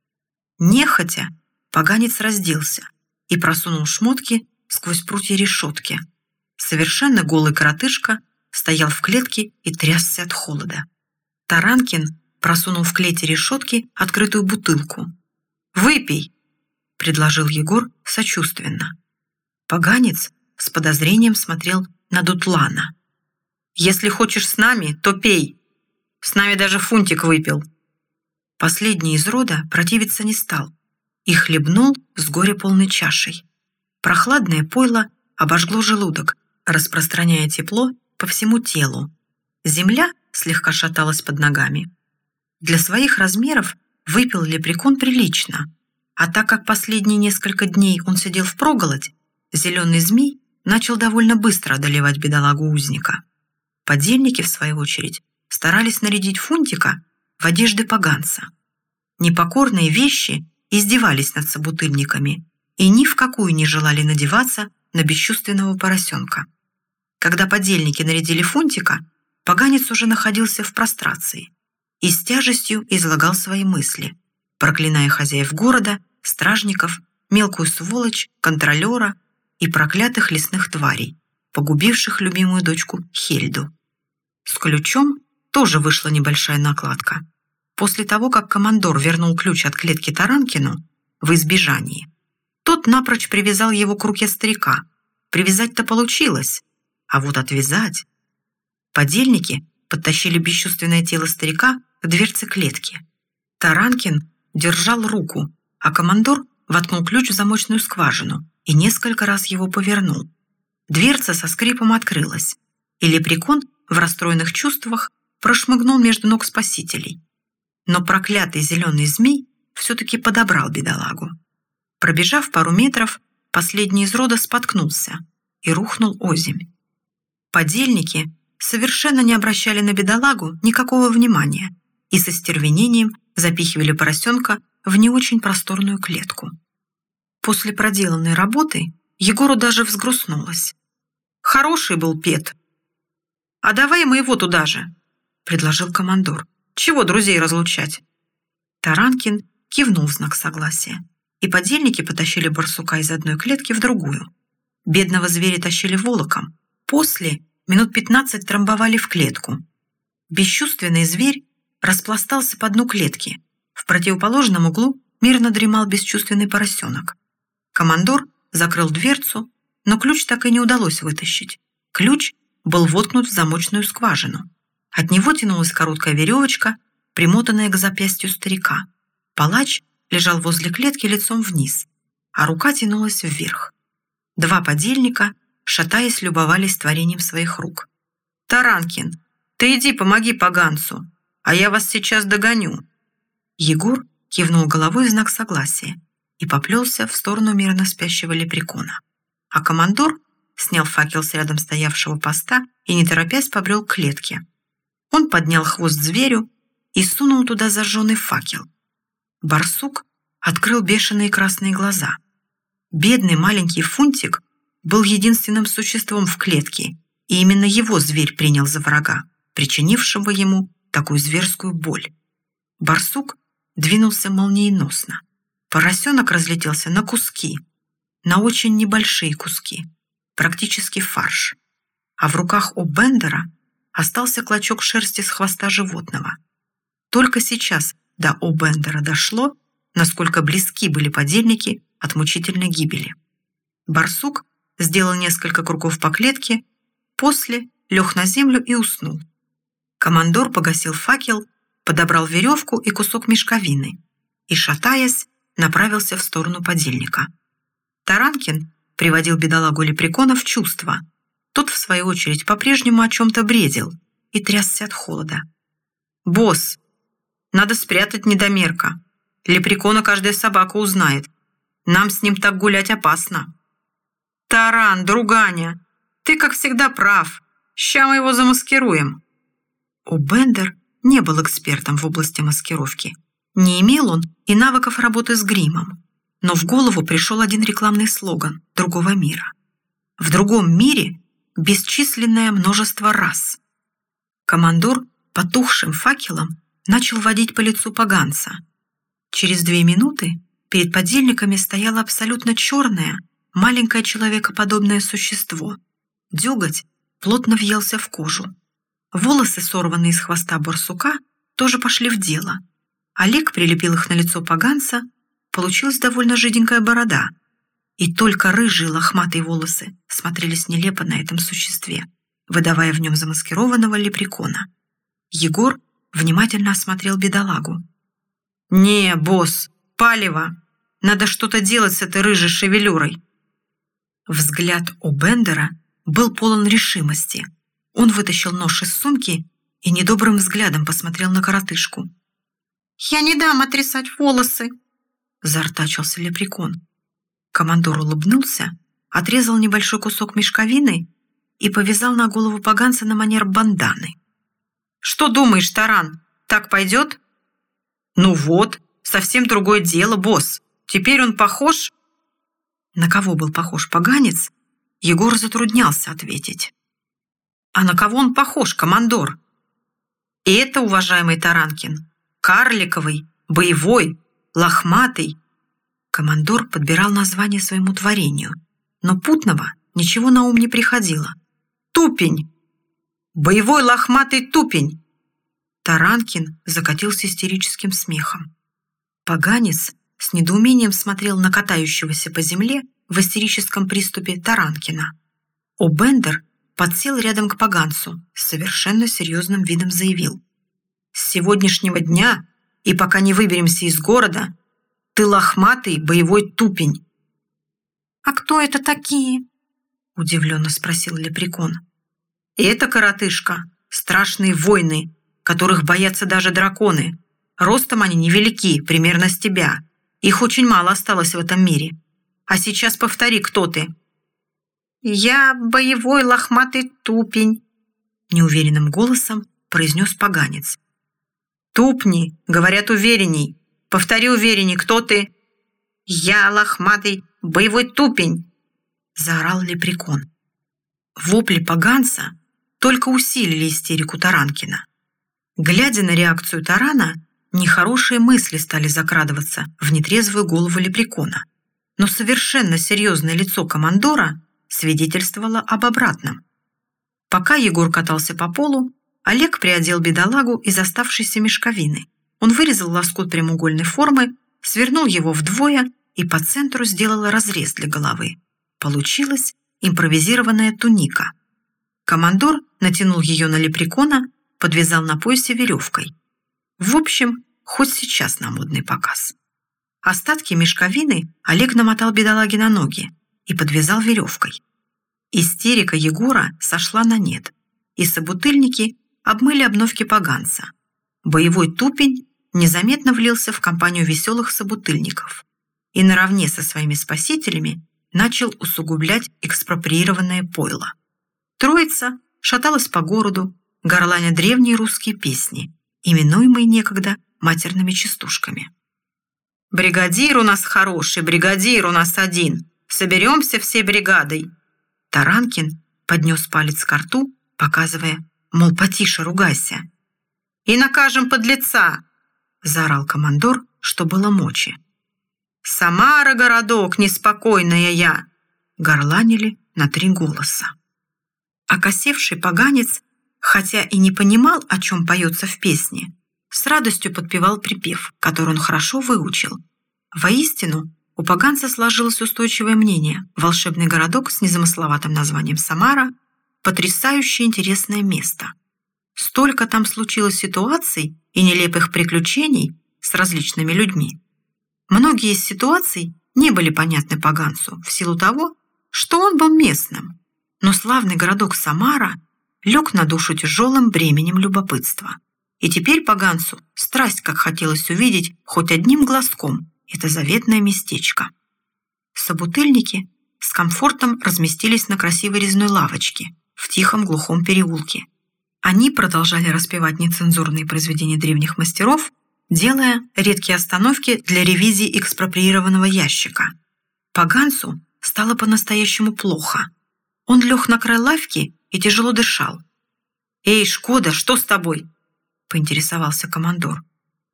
Нехотя поганец разделся и просунул шмотки сквозь прутья решетки. Совершенно голый коротышка стоял в клетке и трясся от холода. Таранкин просунул в клете решетки открытую бутылку. «Выпей!» — предложил Егор сочувственно. Поганец с подозрением смотрел на Дутлана. «Если хочешь с нами, то пей. С нами даже Фунтик выпил». Последний из рода противиться не стал и хлебнул с горя полной чашей. Прохладное пойло обожгло желудок, распространяя тепло по всему телу. Земля слегка шаталась под ногами. Для своих размеров выпил лепрекон прилично, а так как последние несколько дней он сидел впроголодь, зеленый змей начал довольно быстро одолевать бедолагу узника. Подельники, в свою очередь, старались нарядить Фунтика в одежды поганца. Непокорные вещи издевались над собутыльниками и ни в какую не желали надеваться на бесчувственного поросенка. Когда подельники нарядили Фунтика, поганец уже находился в прострации и с тяжестью излагал свои мысли, проклиная хозяев города, стражников, мелкую сволочь, контролера и проклятых лесных тварей, погубивших любимую дочку Хельду. С ключом тоже вышла небольшая накладка. После того, как командор вернул ключ от клетки Таранкину в избежании, тот напрочь привязал его к руке старика. Привязать-то получилось, а вот отвязать... Подельники подтащили бесчувственное тело старика к дверце клетки. Таранкин держал руку, а командор воткнул ключ в замочную скважину и несколько раз его повернул. Дверца со скрипом открылась, и лепрекон в расстроенных чувствах прошмыгнул между ног спасителей. Но проклятый зеленый змей все-таки подобрал бедолагу. Пробежав пару метров, последний из рода споткнулся и рухнул озимь. Подельники совершенно не обращали на бедолагу никакого внимания и со стервенением запихивали поросенка в не очень просторную клетку. После проделанной работы Егору даже взгрустнулось. Хороший был Пет. «А давай мы его туда же», — предложил командор. «Чего друзей разлучать?» Таранкин кивнул в знак согласия, и подельники потащили барсука из одной клетки в другую. Бедного зверя тащили волоком. После минут 15 трамбовали в клетку. Бесчувственный зверь распластался по дну клетки. В противоположном углу мирно дремал бесчувственный поросенок. Командор закрыл дверцу, но ключ так и не удалось вытащить. Ключ был воткнут в замочную скважину. От него тянулась короткая веревочка, примотанная к запястью старика. Палач лежал возле клетки лицом вниз, а рука тянулась вверх. Два подельника, шатаясь, любовались творением своих рук. «Таранкин, ты иди помоги поганцу, а я вас сейчас догоню». Егор кивнул головой в знак согласия и поплелся в сторону мирно спящего лепрекона. А командор снял факел с рядом стоявшего поста и, не торопясь, побрел к клетке. Он поднял хвост зверю и сунул туда зажженный факел. Барсук открыл бешеные красные глаза. Бедный маленький Фунтик был единственным существом в клетке, и именно его зверь принял за врага, причинившего ему такую зверскую боль. Барсук двинулся молниеносно. Поросенок разлетелся на куски, на очень небольшие куски, практически фарш. А в руках у Бендера остался клочок шерсти с хвоста животного. Только сейчас до О'Бендера дошло, насколько близки были подельники от мучительной гибели. Барсук сделал несколько кругов по клетке, после лег на землю и уснул. Командор погасил факел, подобрал веревку и кусок мешковины и, шатаясь, направился в сторону подельника. Таранкин приводил бедолагу лепрекона в чувство. Тот, в свою очередь, по-прежнему о чем-то бредил и трясся от холода. «Босс, надо спрятать недомерка. Лепрекона каждая собака узнает. Нам с ним так гулять опасно». «Таран, друганя, ты, как всегда, прав. Ща мы его замаскируем». О'Бендер не был экспертом в области маскировки. Не имел он и навыков работы с гримом. Но в голову пришел один рекламный слоган другого мира. В другом мире бесчисленное множество рас. Командор потухшим факелом начал водить по лицу поганца. Через 2 минуты перед подельниками стояло абсолютно черное, маленькое человекоподобное существо. Дёготь плотно въелся в кожу. Волосы, сорванные из хвоста барсука, тоже пошли в дело. Олег прилепил их на лицо поганца, получилась довольно жиденькая борода. И только рыжие лохматые волосы смотрелись нелепо на этом существе, выдавая в нем замаскированного лепрекона. Егор внимательно осмотрел бедолагу. «Не, босс, палево! Надо что-то делать с этой рыжей шевелюрой!» Взгляд О'Бендера был полон решимости. Он вытащил нож из сумки и недобрым взглядом посмотрел на коротышку. «Я не дам отрезать волосы!» — заортачился лепрекон. Командор улыбнулся, отрезал небольшой кусок мешковины и повязал на голову поганца на манер банданы. «Что думаешь, Таран, так пойдет?» «Ну вот, совсем другое дело, босс. Теперь он похож...» На кого был похож поганец, Егор затруднялся ответить. «А на кого он похож, командор?» «И это, уважаемый Таранкин, карликовый, боевой, лохматый». Командор подбирал название своему творению, но путного ничего на ум не приходило. «Тупень! Боевой лохматый тупень!» Таранкин закатился истерическим смехом. Поганец с недоумением смотрел на катающегося по земле в истерическом приступе Таранкина. О'Бендер подсел рядом к поганцу, с совершенно серьезным видом заявил: «С сегодняшнего дня, и пока не выберемся из города, Ты лохматый боевой тупень». «А кто это такие?» — удивленно спросил Лепрекон. «Это, коротышка, страшные воины, которых боятся даже драконы. Ростом они невелики, примерно с тебя. Их очень мало осталось в этом мире. А сейчас повтори, кто ты». «Я боевой лохматый тупень», — неуверенным голосом произнес поганец. «Тупни, говорят, уверенней. Повтори уверенней, кто ты?» «Я лохматый боевой тупень», — заорал Лепрекон. Вопли поганца только усилили истерику Таранкина. Глядя на реакцию Тарана, нехорошие мысли стали закрадываться в нетрезвую голову Лепрекона. Но совершенно серьезное лицо командора свидетельствовало об обратном. Пока Егор катался по полу, Олег приодел бедолагу из оставшейся мешковины. Он вырезал лоскут прямоугольной формы, свернул его вдвое и по центру сделал разрез для головы. Получилась импровизированная туника. Командор натянул ее на Лепрекона, подвязал на поясе веревкой. В общем, хоть сейчас на модный показ. Остатки мешковины Олег намотал бедолаге на ноги и подвязал веревкой. Истерика Егора сошла на нет, и собутыльники обмыли обновки поганца. Боевой тупень незаметно влился в компанию веселых собутыльников и наравне со своими спасителями начал усугублять экспроприированное пойло. Троица шаталась по городу, горланя древние русские песни, именуемые некогда матерными частушками. «Бригадир у нас хороший, бригадир у нас один. Соберемся всей бригадой». Таранкин поднес палец к рту, показывая, мол, потише ругайся. «И накажем подлеца!» — заорал командор, что было мочи. «Самара, городок, неспокойная я!» — горланили на 3 голоса. Окосевший поганец, хотя и не понимал, о чем поется в песне, с радостью подпевал припев, который он хорошо выучил. Воистину, у поганца сложилось устойчивое мнение: волшебный городок с незамысловатым названием Самара – потрясающе интересное место. Столько там случилось ситуаций и нелепых приключений с различными людьми. Многие из ситуаций не были понятны поганцу в силу того, что он был местным, но славный городок Самара лег на душу тяжелым бременем любопытства. И теперь поганцу страсть как хотелось увидеть хоть одним глазком это заветное местечко. Собутыльники с комфортом разместились на красивой резной лавочке в тихом глухом переулке. Они продолжали распевать нецензурные произведения древних мастеров, делая редкие остановки для ревизии экспроприированного ящика. Поганцу стало по-настоящему плохо. Он лег на край лавки и тяжело дышал. «Эй, Шкода, что с тобой?» — поинтересовался командор.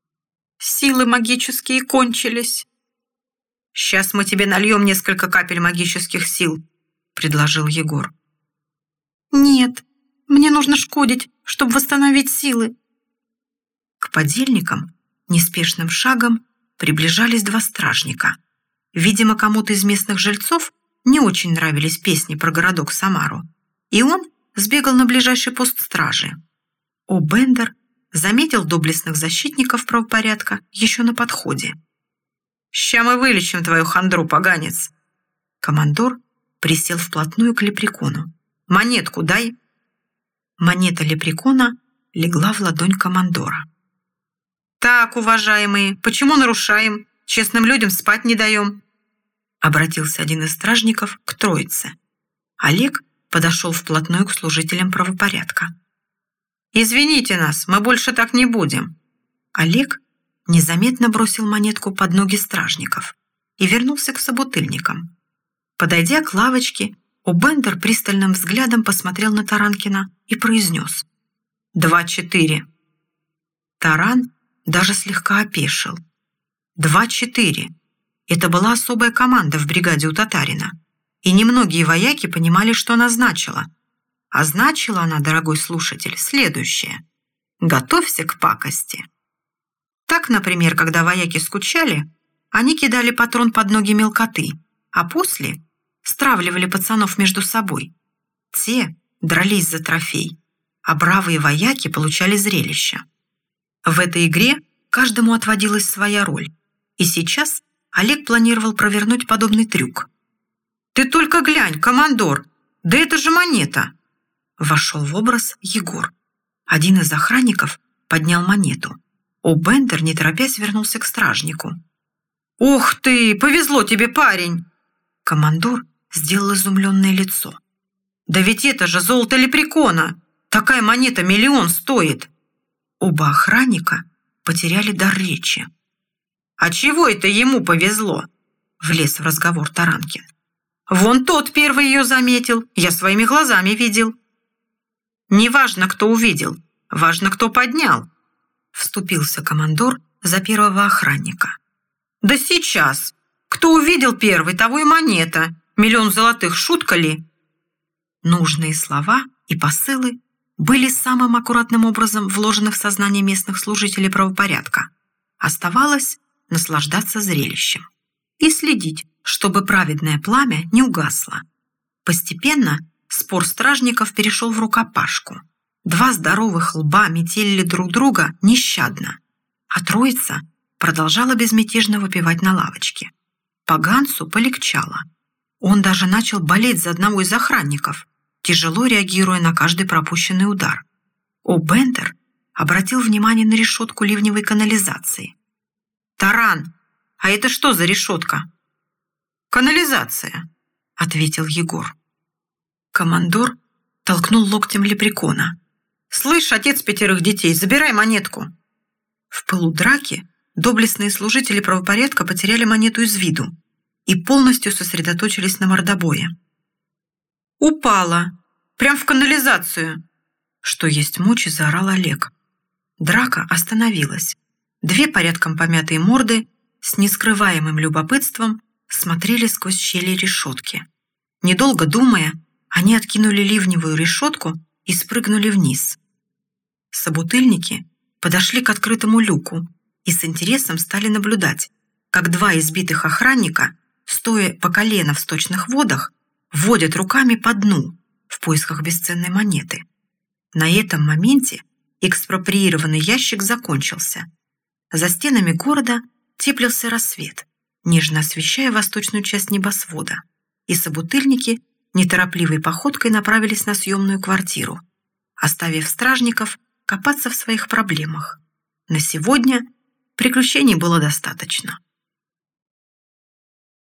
«Силы магические кончились». «Сейчас мы тебе нальем несколько капель магических сил», — предложил Егор. «Нет, мне нужно шкодить, чтобы восстановить силы». К подельникам неспешным шагом приближались 2 стражника. Видимо, кому-то из местных жильцов не очень нравились песни про городок Самару, и он сбегал на ближайший пост стражи. О'Бендер заметил доблестных защитников правопорядка еще на подходе. «Ща мы вылечим твою хандру, поганец!» Командор присел вплотную к Лепрекону. «Монетку дай!» Монета Лепрекона легла в ладонь командора. «Так, уважаемые, почему нарушаем? Честным людям спать не даем!» Обратился один из стражников к троице. Олег подошел вплотную к служителям правопорядка. «Извините нас, мы больше так не будем». Олег незаметно бросил монетку под ноги стражников и вернулся к собутыльникам. Подойдя к лавочке, О'Бендер пристальным взглядом посмотрел на Таранкина и произнес: 2-4. Таран даже слегка опешил. 2-4. Это была особая команда в бригаде у татарина, и немногие вояки понимали, что она значила. А значила она, дорогой слушатель, следующее: готовься к пакости. Так, например, когда вояки скучали, они кидали патрон под ноги мелкоты, а после стравливали пацанов между собой. Те дрались за трофей, а бравые вояки получали зрелище. В этой игре каждому отводилась своя роль, и сейчас Олег планировал провернуть подобный трюк. «Ты только глянь, командор! Да это же монета!» Вошел в образ Егор. Один из охранников поднял монету. О'Бендер, не торопясь, вернулся к стражнику. «Ух ты! Повезло тебе, парень!» Командор сделал изумленное лицо. «Да ведь это же золото лепрекона! Такая монета 1 000 000 стоит!» Оба охранника потеряли дар речи. «А чего это ему повезло?» Влез в разговор Таранкин. «Вон тот первый ее заметил, я своими глазами видел». «Не важно, кто увидел, важно, кто поднял», вступился командор за первого охранника. «Да сейчас! Кто увидел первый, того и монета. 1 000 000 золотых, шутка ли?» Нужные слова и посылы были самым аккуратным образом вложены в сознание местных служителей правопорядка. Оставалось наслаждаться зрелищем и следить, чтобы праведное пламя не угасло. Постепенно спор стражников перешел в рукопашку. Два здоровых лба метелили друг друга нещадно, а троица продолжала безмятежно выпивать на лавочке. Поганцу полегчало. Он даже начал болеть за одного из охранников, тяжело реагируя на каждый пропущенный удар. О'Бендер обратил внимание на решетку ливневой канализации. «Таран, а это что за решетка?» «Канализация», — ответил Егор. Командор толкнул локтем лепрекона. «Слышь, отец 5 детей, забирай монетку!» В пылу драки доблестные служители правопорядка потеряли монету из виду и полностью сосредоточились на мордобое. «Упала! Прям в канализацию!» Что есть мочи, заорал Олег. Драка остановилась. Две порядком помятые морды с нескрываемым любопытством смотрели сквозь щели решетки. Недолго думая, они откинули ливневую решетку и спрыгнули вниз. Собутыльники подошли к открытому люку и с интересом стали наблюдать, как два избитых охранника, стоя по колено в сточных водах, водят руками по дну в поисках бесценной монеты. На этом моменте экспроприированный ящик закончился. За стенами города теплился рассвет, нежно освещая восточную часть небосвода, и собутыльники неторопливой походкой направились на съемную квартиру, оставив стражников копаться в своих проблемах. На сегодня приключений было достаточно.